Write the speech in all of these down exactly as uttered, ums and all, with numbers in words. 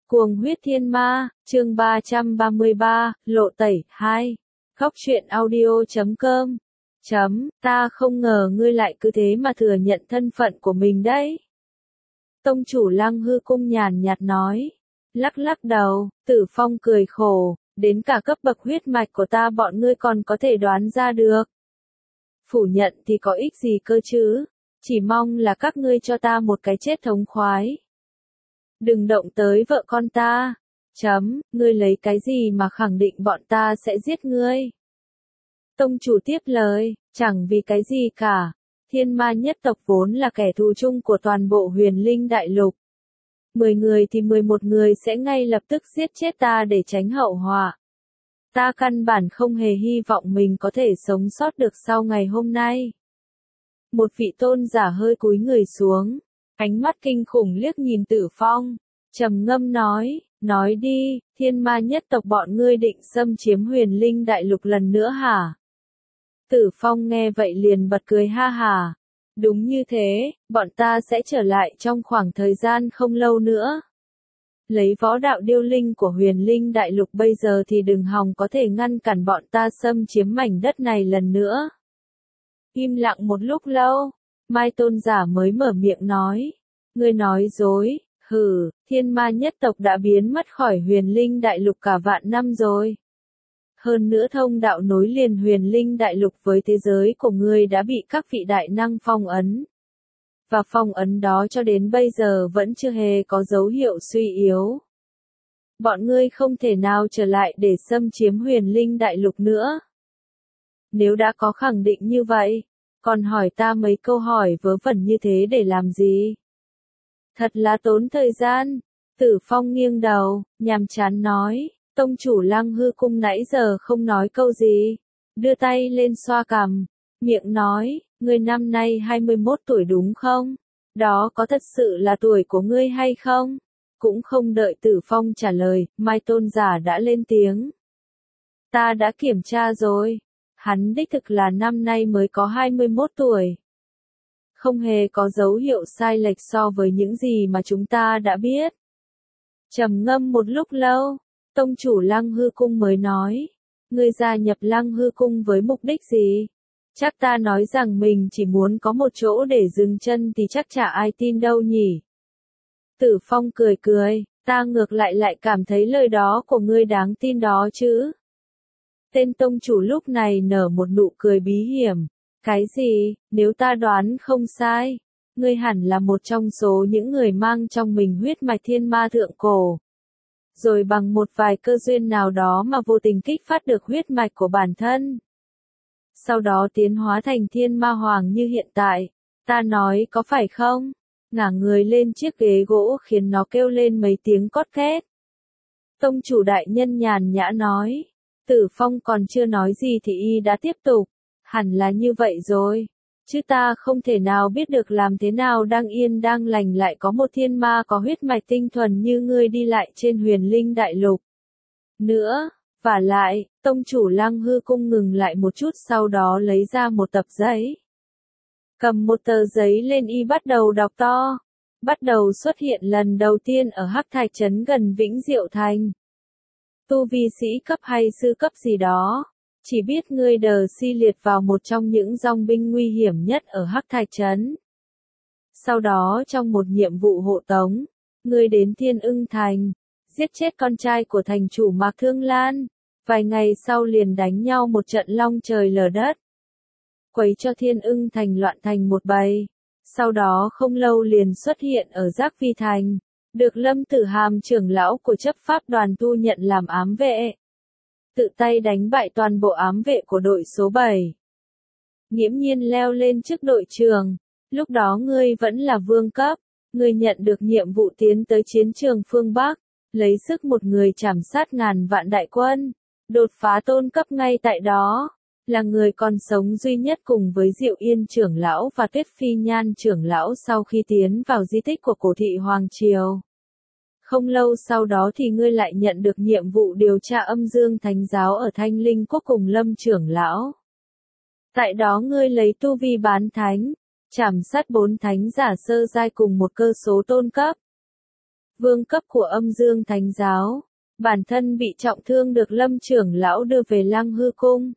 Cuồng huyết thiên ma, chương ba trăm ba mươi ba, lộ tẩy, hai. Góc truyện audio chấm com. Chấm, ta không ngờ ngươi lại cứ thế mà thừa nhận thân phận của mình đấy. Tông chủ Lăng Hư Cung nhàn nhạt nói. Lắc lắc đầu, Tử Phong cười khổ, đến cả cấp bậc huyết mạch của ta bọn ngươi còn có thể đoán ra được. Phủ nhận thì có ích gì cơ chứ, chỉ mong là các ngươi cho ta một cái chết thống khoái. Đừng động tới vợ con ta. Chấm, ngươi lấy cái gì mà khẳng định bọn ta sẽ giết ngươi? Tông chủ tiếp lời, chẳng vì cái gì cả. Thiên ma nhất tộc vốn là kẻ thù chung của toàn bộ huyền linh đại lục. Mười người thì mười một người sẽ ngay lập tức giết chết ta để tránh hậu họa. Ta căn bản không hề hy vọng mình có thể sống sót được sau ngày hôm nay. Một vị tôn giả hơi cúi người xuống. Ánh mắt kinh khủng liếc nhìn Tử Phong, trầm ngâm nói, nói đi, thiên ma nhất tộc bọn ngươi định xâm chiếm huyền linh đại lục lần nữa hả? Tử Phong nghe vậy liền bật cười ha hà. Đúng như thế, bọn ta sẽ trở lại trong khoảng thời gian không lâu nữa. Lấy võ đạo điêu linh của huyền linh đại lục bây giờ thì đừng hòng có thể ngăn cản bọn ta xâm chiếm mảnh đất này lần nữa. Im lặng một lúc lâu. Mai tôn giả mới mở miệng nói. Ngươi nói dối, hừ, thiên ma nhất tộc đã biến mất khỏi huyền linh đại lục cả vạn năm rồi. Hơn nữa thông đạo nối liền huyền linh đại lục với thế giới của ngươi đã bị các vị đại năng phong ấn. Và phong ấn đó cho đến bây giờ vẫn chưa hề có dấu hiệu suy yếu. Bọn ngươi không thể nào trở lại để xâm chiếm huyền linh đại lục nữa. Nếu đã có khẳng định như vậy, còn hỏi ta mấy câu hỏi vớ vẩn như thế để làm gì? Thật là tốn thời gian. Tử Phong nghiêng đầu, nhàm chán nói, tông chủ Lăng Hư Cung nãy giờ không nói câu gì. Đưa tay lên xoa cằm, miệng nói, ngươi năm nay hai mươi mốt tuổi đúng không? Đó có thật sự là tuổi của ngươi hay không? Cũng không đợi Tử Phong trả lời, Mai tôn giả đã lên tiếng. Ta đã kiểm tra rồi. Hắn đích thực là năm nay mới có hai mươi mốt tuổi. Không hề có dấu hiệu sai lệch so với những gì mà chúng ta đã biết. Trầm ngâm một lúc lâu, tông chủ Lăng Hư Cung mới nói, ngươi gia nhập Lăng Hư Cung với mục đích gì? Chắc ta nói rằng mình chỉ muốn có một chỗ để dừng chân thì chắc chả ai tin đâu nhỉ. Tử Phong cười cười, ta ngược lại lại cảm thấy lời đó của ngươi đáng tin đó chứ. Tên tông chủ lúc này nở một nụ cười bí hiểm. Cái gì, nếu ta đoán không sai, ngươi hẳn là một trong số những người mang trong mình huyết mạch thiên ma thượng cổ. Rồi bằng một vài cơ duyên nào đó mà vô tình kích phát được huyết mạch của bản thân. Sau đó tiến hóa thành thiên ma hoàng như hiện tại. Ta nói có phải không? Ngả người lên chiếc ghế gỗ khiến nó kêu lên mấy tiếng cót két. Tông chủ đại nhân nhàn nhã nói. Tử Phong còn chưa nói gì thì y đã tiếp tục. Hẳn là như vậy rồi. Chứ ta không thể nào biết được làm thế nào đang yên đang lành lại có một thiên ma có huyết mạch tinh thuần như ngươi đi lại trên huyền linh đại lục. Nữa, vả lại, tông chủ Lăng Hư Cung ngừng lại một chút sau đó lấy ra một tập giấy. Cầm một tờ giấy lên y bắt đầu đọc to. Bắt đầu xuất hiện lần đầu tiên ở Hắc Thạch Trấn gần Vĩnh Diệu Thành. Tu vi sĩ cấp hay sư cấp gì đó. Chỉ biết ngươi đờ si liệt vào một trong những dòng binh nguy hiểm nhất ở Hắc Thạch Trấn. Sau đó trong một nhiệm vụ hộ tống, ngươi đến Thiên Ưng Thành, giết chết con trai của thành chủ Mạc Thương Lan. Vài ngày sau liền đánh nhau một trận long trời lở đất. Quấy cho Thiên Ưng Thành loạn thành một bầy. Sau đó không lâu liền xuất hiện ở Giác Phi Thành. Được Lâm Tử Hàm trưởng lão của chấp pháp đoàn thu nhận làm ám vệ. Tự tay đánh bại toàn bộ ám vệ của đội số bảy. Nghiễm nhiên leo lên chức đội trưởng. Lúc đó ngươi vẫn là vương cấp. Ngươi nhận được nhiệm vụ tiến tới chiến trường phương Bắc. Lấy sức một người trảm sát ngàn vạn đại quân. Đột phá tôn cấp ngay tại đó. Là người còn sống duy nhất cùng với Diệu Yên trưởng lão và Tuyết Phi Nhan trưởng lão sau khi tiến vào di tích của cổ thị Hoàng Triều. Không lâu sau đó thì ngươi lại nhận được nhiệm vụ điều tra âm dương thánh giáo ở Thanh Linh Quốc cùng Lâm trưởng lão. Tại đó ngươi lấy tu vi bán thánh, trảm sát bốn thánh giả sơ giai cùng một cơ số tôn cấp. vương cấp của âm dương thánh giáo. Bản thân bị trọng thương được Lâm trưởng lão đưa về Lăng Hư Cung.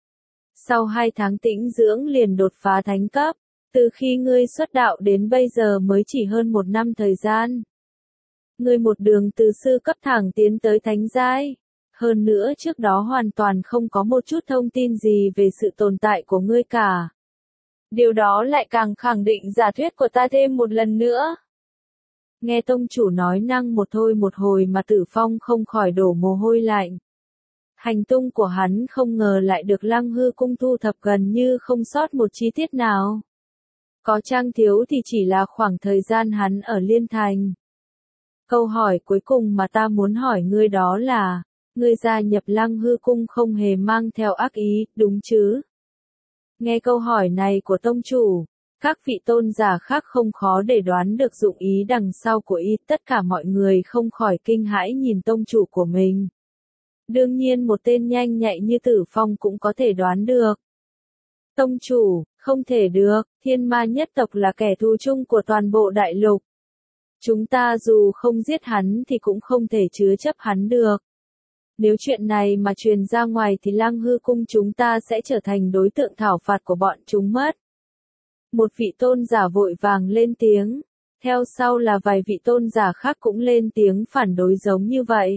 Sau hai tháng tĩnh dưỡng liền đột phá thánh cấp. Từ khi ngươi xuất đạo đến bây giờ mới chỉ hơn một năm thời gian. Ngươi một đường từ sư cấp thẳng tiến tới thánh giai. Hơn nữa trước đó hoàn toàn không có một chút thông tin gì về sự tồn tại của ngươi cả. Điều đó lại càng khẳng định giả thuyết của ta thêm một lần nữa. Nghe tông chủ nói năng một thôi một hồi mà Tử Phong không khỏi đổ mồ hôi lạnh. Hành tung của hắn không ngờ lại được Lăng Hư Cung thu thập gần như không sót một chi tiết nào. Có chăng thiếu thì chỉ là khoảng thời gian hắn ở Liên Thành. Câu hỏi cuối cùng mà ta muốn hỏi ngươi đó là, ngươi gia nhập Lăng Hư Cung không hề mang theo ác ý, đúng chứ? Nghe câu hỏi này của tông chủ, các vị tôn giả khác không khó để đoán được dụng ý đằng sau của y, tất cả mọi người không khỏi kinh hãi nhìn tông chủ của mình. Đương nhiên một tên nhanh nhạy như Tử Phong cũng có thể đoán được. Tông chủ, không thể được, thiên ma nhất tộc là kẻ thù chung của toàn bộ đại lục. Chúng ta dù không giết hắn thì cũng không thể chứa chấp hắn được. Nếu chuyện này mà truyền ra ngoài thì Lăng Hư Cung chúng ta sẽ trở thành đối tượng thảo phạt của bọn chúng mất. Một vị tôn giả vội vàng lên tiếng, theo sau là vài vị tôn giả khác cũng lên tiếng phản đối giống như vậy.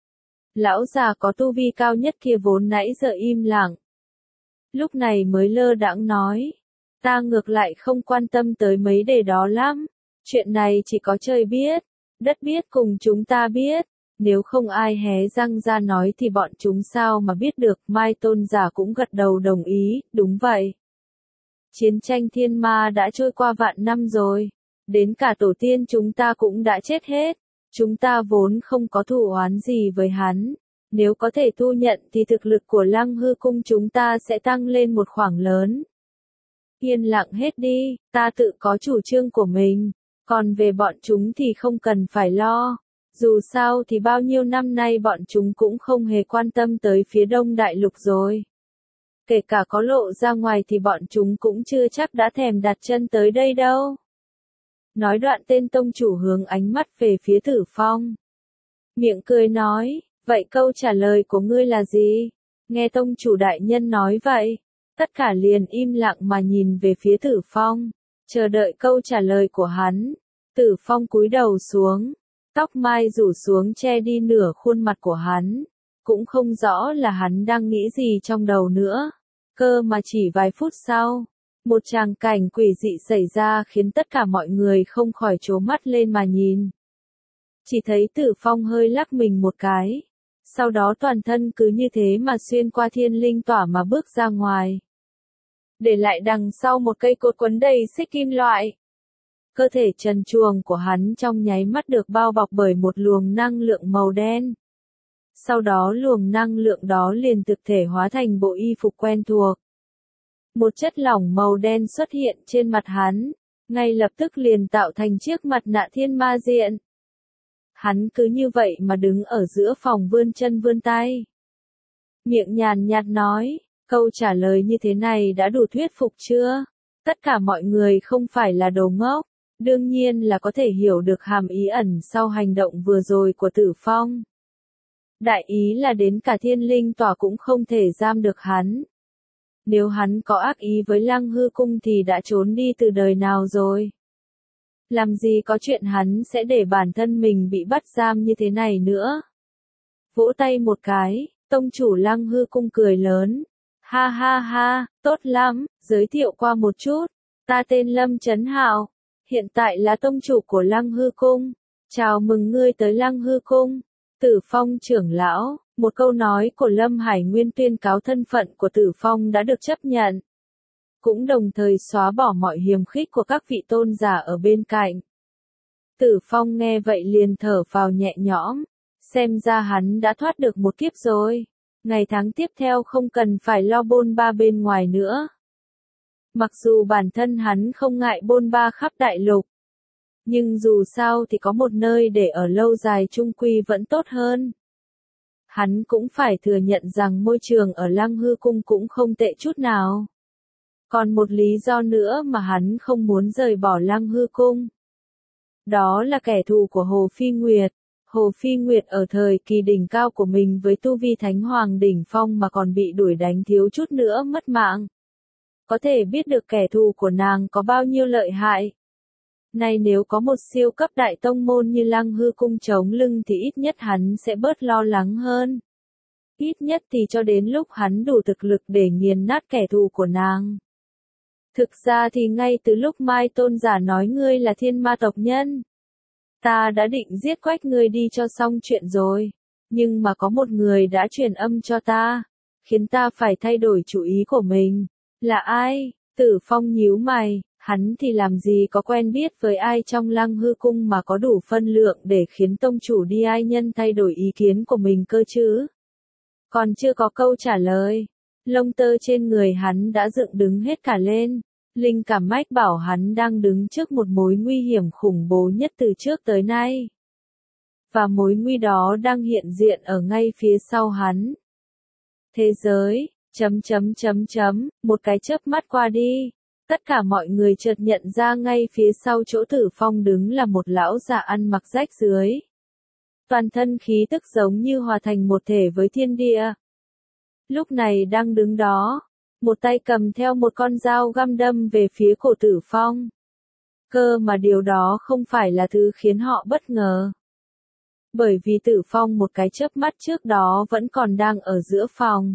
Lão già có tu vi cao nhất kia vốn nãy giờ im lặng. Lúc này mới lơ đãng nói, ta ngược lại không quan tâm tới mấy đề đó lắm, chuyện này chỉ có trời biết, đất biết cùng chúng ta biết, nếu không ai hé răng ra nói thì bọn chúng sao mà biết được. Mai tôn giả cũng gật đầu đồng ý, đúng vậy. Chiến tranh thiên ma đã trôi qua vạn năm rồi, đến cả tổ tiên chúng ta cũng đã chết hết, chúng ta vốn không có thù oán gì với hắn. Nếu có thể thu nhận thì thực lực của Lăng Hư Cung chúng ta sẽ tăng lên một khoảng lớn. Yên lặng hết đi, ta tự có chủ trương của mình, còn về bọn chúng thì không cần phải lo. Dù sao thì bao nhiêu năm nay bọn chúng cũng không hề quan tâm tới phía đông đại lục rồi. Kể cả có lộ ra ngoài thì bọn chúng cũng chưa chắc đã thèm đặt chân tới đây đâu. Nói đoạn tên tông chủ hướng ánh mắt về phía Tử Phong. Miệng cười nói, vậy câu trả lời của ngươi là gì? Nghe tông chủ đại nhân nói vậy, tất cả liền im lặng mà nhìn về phía Tử Phong, chờ đợi câu trả lời của hắn. Tử Phong cúi đầu xuống, tóc mai rủ xuống che đi nửa khuôn mặt của hắn, cũng không rõ là hắn đang nghĩ gì trong đầu nữa. Cơ mà chỉ vài phút sau, một tràng cảnh quỷ dị xảy ra khiến tất cả mọi người không khỏi trố mắt lên mà nhìn. Chỉ thấy Tử Phong hơi lắc mình một cái, sau đó toàn thân cứ như thế mà xuyên qua thiên linh tỏa mà bước ra ngoài. Để lại đằng sau một cây cột quấn đầy xích kim loại. Cơ thể trần truồng của hắn trong nháy mắt được bao bọc bởi một luồng năng lượng màu đen. Sau đó luồng năng lượng đó liền thực thể hóa thành bộ y phục quen thuộc. Một chất lỏng màu đen xuất hiện trên mặt hắn, ngay lập tức liền tạo thành chiếc mặt nạ thiên ma diện. Hắn cứ như vậy mà đứng ở giữa phòng vươn chân vươn tay. Miệng nhàn nhạt nói, câu trả lời như thế này đã đủ thuyết phục chưa? Tất cả mọi người không phải là đồ ngốc, đương nhiên là có thể hiểu được hàm ý ẩn sau hành động vừa rồi của Tử Phong. Đại ý là đến cả thiên linh tỏa cũng không thể giam được hắn. Nếu hắn có ác ý với Lăng Hư Cung thì đã trốn đi từ đời nào rồi. Làm gì có chuyện hắn sẽ để bản thân mình bị bắt giam như thế này nữa. Vỗ tay một cái, tông chủ Lăng Hư Cung cười lớn. Ha ha ha, tốt lắm, giới thiệu qua một chút. Ta tên Lâm Chấn Hạo, hiện tại là tông chủ của Lăng Hư Cung. Chào mừng ngươi tới Lăng Hư Cung. Tử Phong trưởng lão, một câu nói của Lâm Hải Nguyên tuyên cáo thân phận của Tử Phong đã được chấp nhận. Cũng đồng thời xóa bỏ mọi hiềm khích của các vị tôn giả ở bên cạnh. Tử Phong nghe vậy liền thở phào nhẹ nhõm, xem ra hắn đã thoát được một kiếp rồi. Ngày tháng tiếp theo không cần phải lo bôn ba bên ngoài nữa. Mặc dù bản thân hắn không ngại bôn ba khắp đại lục, nhưng dù sao thì có một nơi để ở lâu dài chung quy vẫn tốt hơn. Hắn cũng phải thừa nhận rằng môi trường ở Lăng Hư Cung cũng không tệ chút nào. Còn một lý do nữa mà hắn không muốn rời bỏ Lăng Hư Cung. Đó là kẻ thù của Hồ Phi Nguyệt. Hồ Phi Nguyệt ở thời kỳ đỉnh cao của mình với tu vi Thánh Hoàng đỉnh phong mà còn bị đuổi đánh thiếu chút nữa mất mạng. Có thể biết được kẻ thù của nàng có bao nhiêu lợi hại. Nay nếu có một siêu cấp đại tông môn như Lăng Hư Cung chống lưng thì ít nhất hắn sẽ bớt lo lắng hơn. Ít nhất thì cho đến lúc hắn đủ thực lực để nghiền nát kẻ thù của nàng. Thực ra thì ngay từ lúc Mai Tôn giả nói ngươi là thiên ma tộc nhân, ta đã định giết quách ngươi đi cho xong chuyện rồi. Nhưng mà có một người đã truyền âm cho ta, khiến ta phải thay đổi chủ ý của mình. Là ai? Tử Phong nhíu mày, hắn thì làm gì có quen biết với ai trong Lăng Hư Cung mà có đủ phân lượng để khiến tông chủ Đi Ai Nhân thay đổi ý kiến của mình cơ chứ? Còn chưa có câu trả lời, lông tơ trên người hắn đã dựng đứng hết cả lên. Linh cảm mách bảo hắn đang đứng trước một mối nguy hiểm khủng bố nhất từ trước tới nay. Và mối nguy đó đang hiện diện ở ngay phía sau hắn. Thế giới, chấm chấm chấm chấm, một cái chớp mắt qua đi. Tất cả mọi người chợt nhận ra ngay phía sau chỗ Tử Phong đứng là một lão già ăn mặc rách rưới. Toàn thân khí tức giống như hòa thành một thể với thiên địa. Lúc này đang đứng đó, một tay cầm theo một con dao găm đâm về phía cổ Tử Phong. Cơ mà điều đó không phải là thứ khiến họ bất ngờ. Bởi vì Tử Phong một cái chớp mắt trước đó vẫn còn đang ở giữa phòng.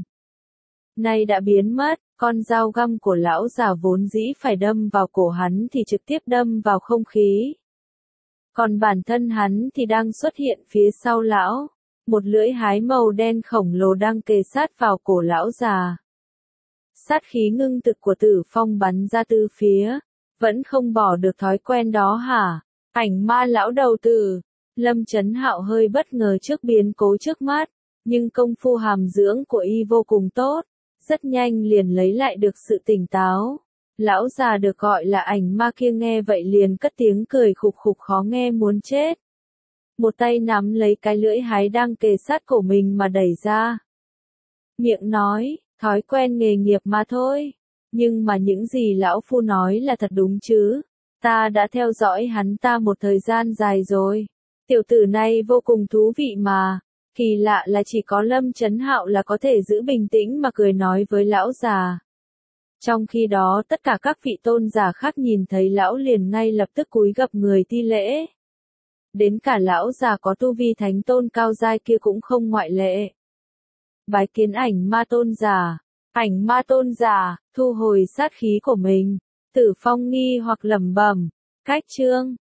Nay đã biến mất, con dao găm của lão già vốn dĩ phải đâm vào cổ hắn thì trực tiếp đâm vào không khí. Còn bản thân hắn thì đang xuất hiện phía sau lão. Một lưỡi hái màu đen khổng lồ đang kề sát vào cổ lão già. Sát khí ngưng thực của Tử Phong bắn ra từ phía. Vẫn không bỏ được thói quen đó hả? Ảnh ma lão đầu tử. Lâm Chấn Hạo hơi bất ngờ trước biến cố trước mắt. Nhưng công phu hàm dưỡng của y vô cùng tốt. Rất nhanh liền lấy lại được sự tỉnh táo. Lão già được gọi là ảnh ma kia nghe vậy liền cất tiếng cười khục khục khó nghe muốn chết. Một tay nắm lấy cái lưỡi hái đang kề sát cổ mình mà đẩy ra. Miệng nói, thói quen nghề nghiệp mà thôi. Nhưng mà những gì lão phu nói là thật đúng chứ. Ta đã theo dõi hắn ta một thời gian dài rồi. Tiểu tử này vô cùng thú vị mà. Kỳ lạ là chỉ có Lâm Chấn Hạo là có thể giữ bình tĩnh mà cười nói với lão già. Trong khi đó tất cả các vị tôn giả khác nhìn thấy lão liền ngay lập tức cúi gập người thi lễ. Đến cả lão già có tu vi thánh tôn cao giai kia cũng không ngoại lệ. Bái kiến ảnh ma tôn giả. Ảnh ma tôn giả, thu hồi sát khí của mình. Tử Phong nghi hoặc lẩm bẩm. Cách chương.